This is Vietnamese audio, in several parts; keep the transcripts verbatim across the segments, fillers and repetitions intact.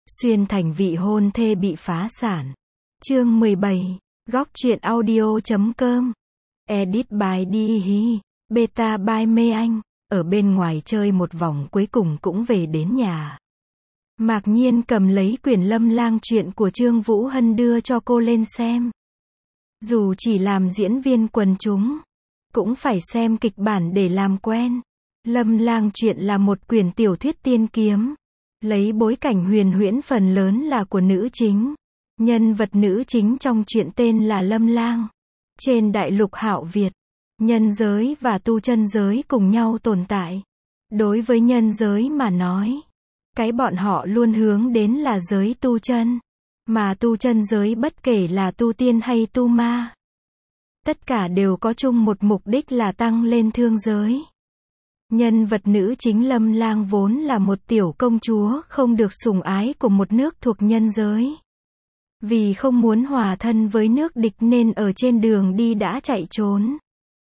Xuyên thành vị hôn thê bị phá sản. Chương mười bảy, góc truyện audio chấm com. Edit by Đi Hi, beta by Mê Anh. Ở bên ngoài chơi một vòng cuối cùng cũng về đến nhà. Mạc Nhiên cầm lấy quyển Lâm Lang truyện của Trương Vũ Hân đưa cho cô lên xem. Dù chỉ làm diễn viên quần chúng, cũng phải xem kịch bản để làm quen. Lâm Lang truyện là một quyển tiểu thuyết tiên kiếm, lấy bối cảnh huyền huyễn phần lớn là của nữ chính. Nhân vật nữ chính trong truyện tên là Lâm Lang. Trên đại lục Hạo Việt, nhân giới và tu chân giới cùng nhau tồn tại. Đối với nhân giới mà nói, cái bọn họ luôn hướng đến là giới tu chân. Mà tu chân giới bất kể là tu tiên hay tu ma, tất cả đều có chung một mục đích là tăng lên thương giới. Nhân vật nữ chính Lâm Lang vốn là một tiểu công chúa không được sủng ái của một nước thuộc nhân giới. Vì không muốn hòa thân với nước địch nên ở trên đường đi đã chạy trốn.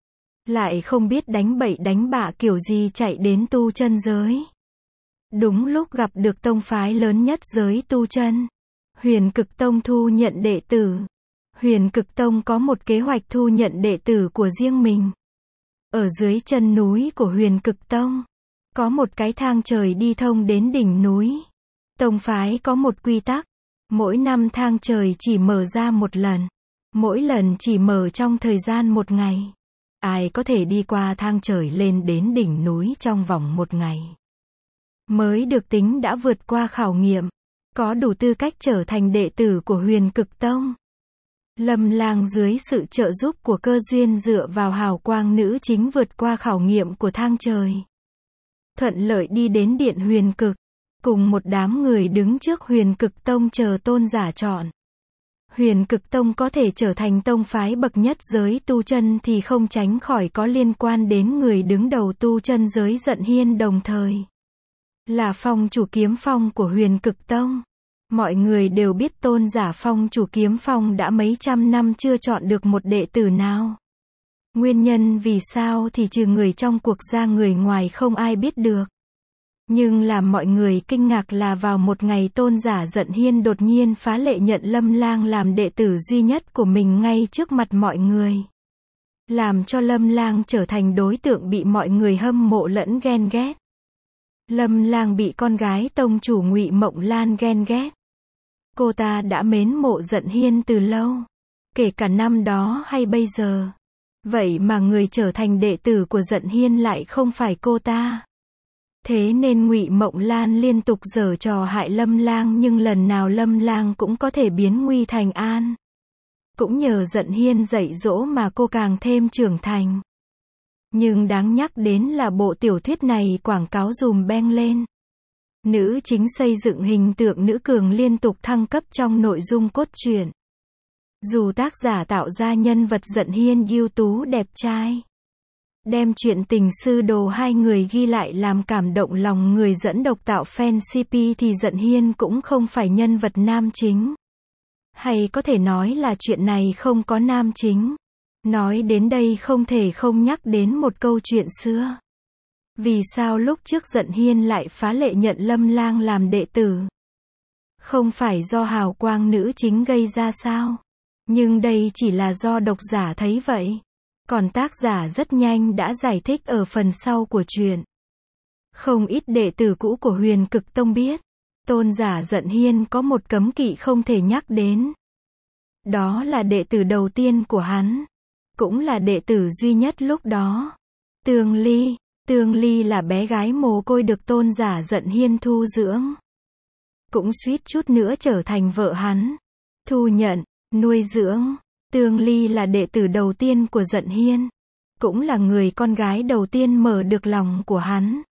Lại không biết đánh bậy đánh bạ kiểu gì chạy đến tu chân giới. Đúng lúc gặp được tông phái lớn nhất giới tu chân, Huyền Cực Tông thu nhận đệ tử. Huyền Cực Tông có một kế hoạch thu nhận đệ tử của riêng mình. Ở dưới chân núi của Huyền Cực Tông, có một cái thang trời đi thông đến đỉnh núi. Tông phái có một quy tắc, mỗi năm thang trời chỉ mở ra một lần. Mỗi lần chỉ mở trong thời gian một ngày. Ai có thể đi qua thang trời lên đến đỉnh núi trong vòng một ngày, mới được tính đã vượt qua khảo nghiệm, có đủ tư cách trở thành đệ tử của Huyền Cực Tông. Lâm Lang dưới sự trợ giúp của cơ duyên dựa vào hào quang nữ chính vượt qua khảo nghiệm của thang trời, thuận lợi đi đến điện Huyền Cực, cùng một đám người đứng trước Huyền Cực Tông chờ tôn giả chọn. Huyền Cực Tông có thể trở thành tông phái bậc nhất giới tu chân thì không tránh khỏi có liên quan đến người đứng đầu tu chân giới Dận Hiên, đồng thời là phong chủ kiếm phong của Huyền Cực Tông. Mọi người đều biết tôn giả phong chủ kiếm phong đã mấy trăm năm chưa chọn được một đệ tử nào. Nguyên nhân vì sao thì trừ người trong cuộc ra người ngoài không ai biết được. Nhưng làm mọi người kinh ngạc là vào một ngày tôn giả Dận Hiên đột nhiên phá lệ nhận Lâm Lang làm đệ tử duy nhất của mình ngay trước mặt mọi người. Làm cho Lâm Lang trở thành đối tượng bị mọi người hâm mộ lẫn ghen ghét. Lâm Lang bị con gái tông chủ Ngụy Mộng Lan ghen ghét. Cô ta đã mến mộ Dận Hiên từ lâu, kể cả năm đó hay bây giờ. Vậy mà người trở thành đệ tử của Dận Hiên lại không phải cô ta. Thế nên Ngụy Mộng Lan liên tục giở trò hại Lâm Lang, nhưng lần nào Lâm Lang cũng có thể biến nguy thành an. Cũng nhờ Dận Hiên dạy dỗ mà cô càng thêm trưởng thành. Nhưng đáng nhắc đến là bộ tiểu thuyết này quảng cáo dùm beng lên. Nữ chính xây dựng hình tượng nữ cường liên tục thăng cấp trong nội dung cốt truyện. Dù tác giả tạo ra nhân vật Dận Hiên ưu tú đẹp trai, đem chuyện tình sư đồ hai người ghi lại làm cảm động lòng người dẫn độc tạo fan xê pê thì Dận Hiên cũng không phải nhân vật nam chính. Hay có thể nói là chuyện này không có nam chính. Nói đến đây không thể không nhắc đến một câu chuyện xưa. Vì sao lúc trước Dận Hiên lại phá lệ nhận Lâm Lang làm đệ tử? Không phải do hào quang nữ chính gây ra sao? Nhưng đây chỉ là do độc giả thấy vậy. Còn tác giả rất nhanh đã giải thích ở phần sau của truyện. Không ít đệ tử cũ của Huyền Cực Tông biết, tôn giả Dận Hiên có một cấm kỵ không thể nhắc đến. Đó là đệ tử đầu tiên của hắn, cũng là đệ tử duy nhất lúc đó. Tương Ly. Tương Ly là bé gái mồ côi được tôn giả Dận Hiên thu dưỡng. Cũng suýt chút nữa trở thành vợ hắn. Thu nhận, nuôi dưỡng. Tương Ly là đệ tử đầu tiên của Dận Hiên. Cũng là người con gái đầu tiên mở được lòng của hắn.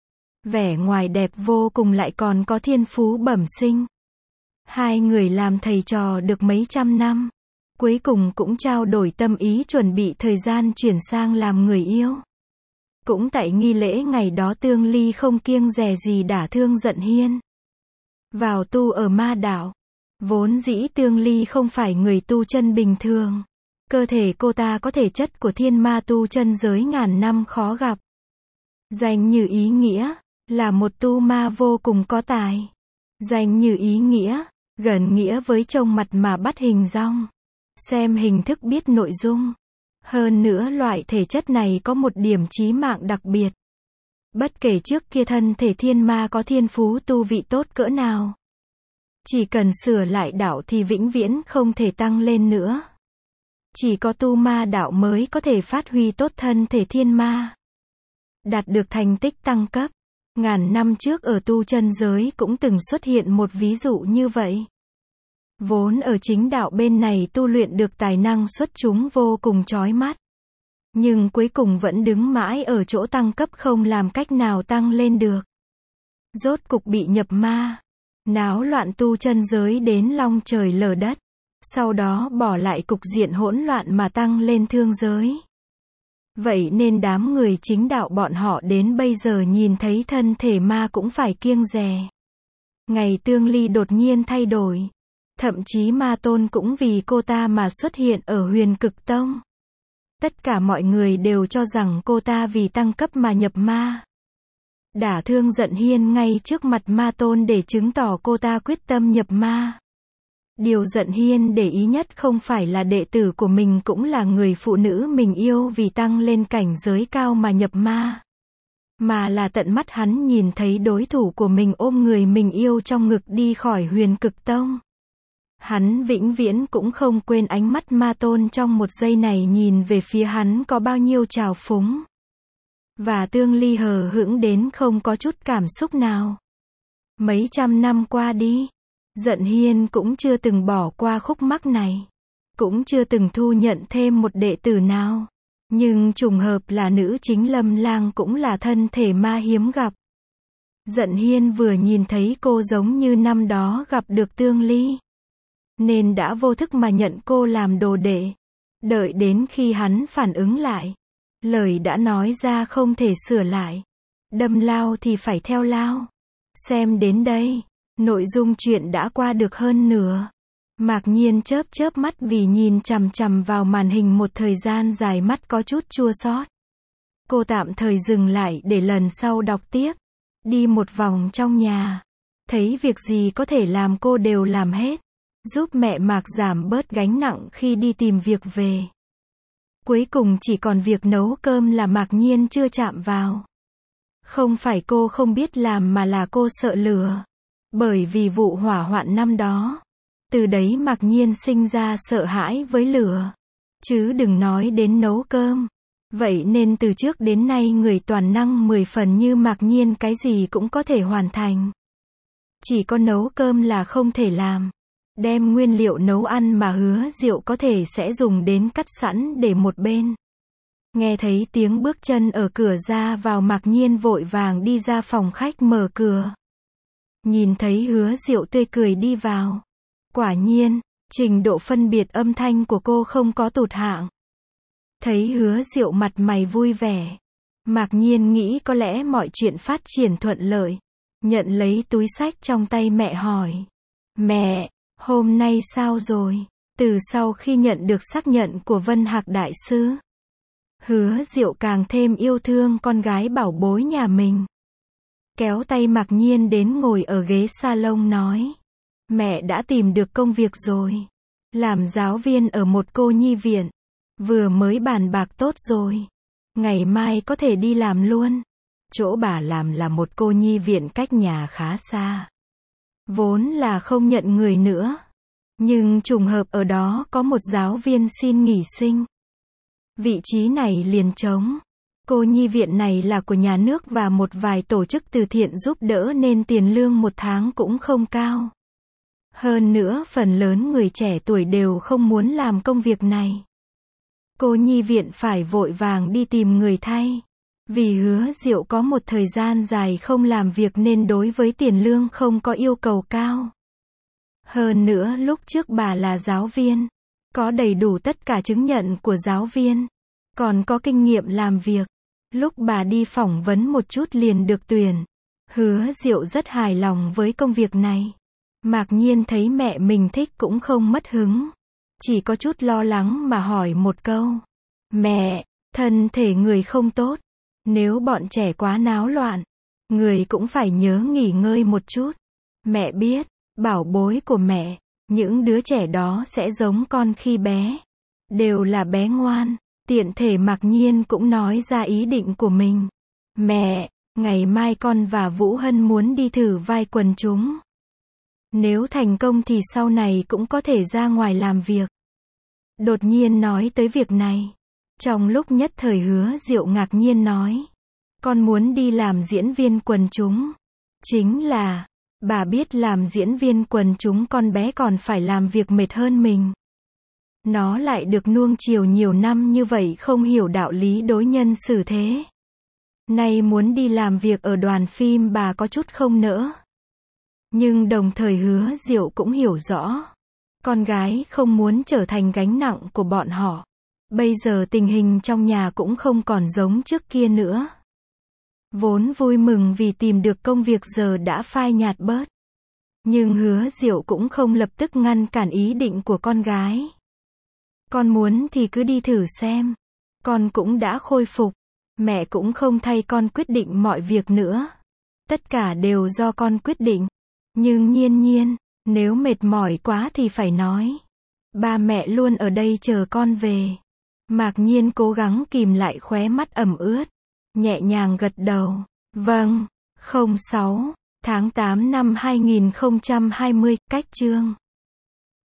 Vẻ ngoài đẹp vô cùng lại còn có thiên phú bẩm sinh. Hai người làm thầy trò được mấy trăm năm. Cuối cùng cũng trao đổi tâm ý chuẩn bị thời gian chuyển sang làm người yêu. Cũng tại nghi lễ ngày đó Tương Ly không kiêng dè gì đả thương Dận Hiên. Vào tu ở ma đạo. Vốn dĩ Tương Ly không phải người tu chân bình thường. Cơ thể cô ta có thể chất của thiên ma tu chân giới ngàn năm khó gặp. Danh như ý nghĩa, là một tu ma vô cùng có tài. Danh như ý nghĩa, gần nghĩa với trông mặt mà bắt hình dong. Xem hình thức biết nội dung. Hơn nữa loại thể chất này có một điểm chí mạng đặc biệt. Bất kể trước kia thân thể thiên ma có thiên phú tu vị tốt cỡ nào, chỉ cần sửa lại đạo thì vĩnh viễn không thể tăng lên nữa. Chỉ có tu ma đạo mới có thể phát huy tốt thân thể thiên ma, đạt được thành tích tăng cấp. Ngàn năm trước ở tu chân giới cũng từng xuất hiện một ví dụ như vậy. Vốn ở chính đạo bên này tu luyện được tài năng xuất chúng vô cùng chói mắt, nhưng cuối cùng vẫn đứng mãi ở chỗ tăng cấp không làm cách nào tăng lên được. Rốt cục bị nhập ma, náo loạn tu chân giới đến long trời lở đất. Sau đó bỏ lại cục diện hỗn loạn mà tăng lên thương giới. Vậy nên đám người chính đạo bọn họ đến bây giờ nhìn thấy thân thể ma cũng phải kiêng dè. Ngày Tương Ly đột nhiên thay đổi. Thậm chí ma tôn cũng vì cô ta mà xuất hiện ở Huyền Cực Tông. Tất cả mọi người đều cho rằng cô ta vì tăng cấp mà nhập ma. Đả thương Giận Hiên ngay trước mặt ma tôn để chứng tỏ cô ta quyết tâm nhập ma. Điều Giận Hiên để ý nhất không phải là đệ tử của mình cũng là người phụ nữ mình yêu vì tăng lên cảnh giới cao mà nhập ma, mà là tận mắt hắn nhìn thấy đối thủ của mình ôm người mình yêu trong ngực đi khỏi Huyền Cực Tông. Hắn vĩnh viễn cũng không quên ánh mắt ma tôn trong một giây này nhìn về phía hắn có bao nhiêu trào phúng. Và Tương Ly hờ hững đến không có chút cảm xúc nào. Mấy trăm năm qua đi, Giận Hiên cũng chưa từng bỏ qua khúc mắc này. Cũng chưa từng thu nhận thêm một đệ tử nào. Nhưng trùng hợp là nữ chính Lâm Lang cũng là thân thể ma hiếm gặp. Giận Hiên vừa nhìn thấy cô giống như năm đó gặp được Tương Ly, nên đã vô thức mà nhận cô làm đồ đệ. Đợi đến khi hắn phản ứng lại, lời đã nói ra không thể sửa lại. Đâm lao thì phải theo lao. Xem đến đây, nội dung chuyện đã qua được hơn nửa. Mạc Nhiên chớp chớp mắt vì nhìn chằm chằm vào màn hình một thời gian dài, mắt có chút chua xót. Cô tạm thời dừng lại để lần sau đọc tiếp. Đi một vòng trong nhà, thấy việc gì có thể làm cô đều làm hết, giúp mẹ Mạc giảm bớt gánh nặng khi đi tìm việc về. Cuối cùng chỉ còn việc nấu cơm là Mạc Nhiên chưa chạm vào. Không phải cô không biết làm mà là cô sợ lửa. Bởi vì vụ hỏa hoạn năm đó, từ đấy Mạc Nhiên sinh ra sợ hãi với lửa. Chứ đừng nói đến nấu cơm. Vậy nên từ trước đến nay người toàn năng mười phần như Mạc Nhiên cái gì cũng có thể hoàn thành. Chỉ có nấu cơm là không thể làm. Đem nguyên liệu nấu ăn mà Hứa Diệu có thể sẽ dùng đến cắt sẵn để một bên. Nghe thấy tiếng bước chân ở cửa ra vào, Mạc Nhiên vội vàng đi ra phòng khách mở cửa. Nhìn thấy Hứa Diệu tươi cười đi vào. Quả nhiên, trình độ phân biệt âm thanh của cô không có tụt hạng. Thấy Hứa Diệu mặt mày vui vẻ, Mạc Nhiên nghĩ có lẽ mọi chuyện phát triển thuận lợi. Nhận lấy túi xách trong tay mẹ hỏi. Mẹ, hôm nay sao rồi? Từ sau khi nhận được xác nhận của Vân Hạc Đại Sư, Hứa Diệu càng thêm yêu thương con gái bảo bối nhà mình. Kéo tay Mạc Nhiên đến ngồi ở ghế salon nói. Mẹ đã tìm được công việc rồi. Làm giáo viên ở một cô nhi viện. Vừa mới bàn bạc tốt rồi. Ngày mai có thể đi làm luôn. Chỗ bà làm là một cô nhi viện cách nhà khá xa. Vốn là không nhận người nữa. Nhưng trùng hợp ở đó có một giáo viên xin nghỉ sinh. Vị trí này liền trống. Cô nhi viện này là của nhà nước và một vài tổ chức từ thiện giúp đỡ nên tiền lương một tháng cũng không cao. Hơn nữa phần lớn người trẻ tuổi đều không muốn làm công việc này. Cô nhi viện phải vội vàng đi tìm người thay. Vì Hứa Diệu có một thời gian dài không làm việc nên đối với tiền lương không có yêu cầu cao. Hơn nữa lúc trước bà là giáo viên, có đầy đủ tất cả chứng nhận của giáo viên, còn có kinh nghiệm làm việc. Lúc bà đi phỏng vấn một chút liền được tuyển. Hứa Diệu rất hài lòng với công việc này. Mạc Nhiên thấy mẹ mình thích cũng không mất hứng. Chỉ có chút lo lắng mà hỏi một câu. Mẹ, thân thể người không tốt. Nếu bọn trẻ quá náo loạn, người cũng phải nhớ nghỉ ngơi một chút. Mẹ biết, bảo bối của mẹ, những đứa trẻ đó sẽ giống con khi bé. Đều là bé ngoan. Tiện thể Mạc Nhiên cũng nói ra ý định của mình. Mẹ, ngày mai con và Vũ Hân muốn đi thử vai quần chúng. Nếu thành công thì sau này cũng có thể ra ngoài làm việc. Đột nhiên nói tới việc này. Trong lúc nhất thời Hứa Diệu ngạc nhiên nói. Con muốn đi làm diễn viên quần chúng. Chính là, bà biết làm diễn viên quần chúng con bé còn phải làm việc mệt hơn mình. Nó lại được nuông chiều nhiều năm như vậy không hiểu đạo lý đối nhân xử thế. Nay muốn đi làm việc ở đoàn phim bà có chút không nỡ. Nhưng đồng thời Hứa Diệu cũng hiểu rõ. Con gái không muốn trở thành gánh nặng của bọn họ. Bây giờ tình hình trong nhà cũng không còn giống trước kia nữa. Vốn vui mừng vì tìm được công việc giờ đã phai nhạt bớt. Nhưng Hứa Diệu cũng không lập tức ngăn cản ý định của con gái. Con muốn thì cứ đi thử xem. Con cũng đã khôi phục. Mẹ cũng không thay con quyết định mọi việc nữa. Tất cả đều do con quyết định. Nhưng Nhiên Nhiên, nếu mệt mỏi quá thì phải nói. Ba mẹ luôn ở đây chờ con về. Mạc Nhiên cố gắng kìm lại khóe mắt ẩm ướt. Nhẹ nhàng gật đầu. Vâng. không sáu tháng tám năm hai nghìn không trăm hai mươi, cách chương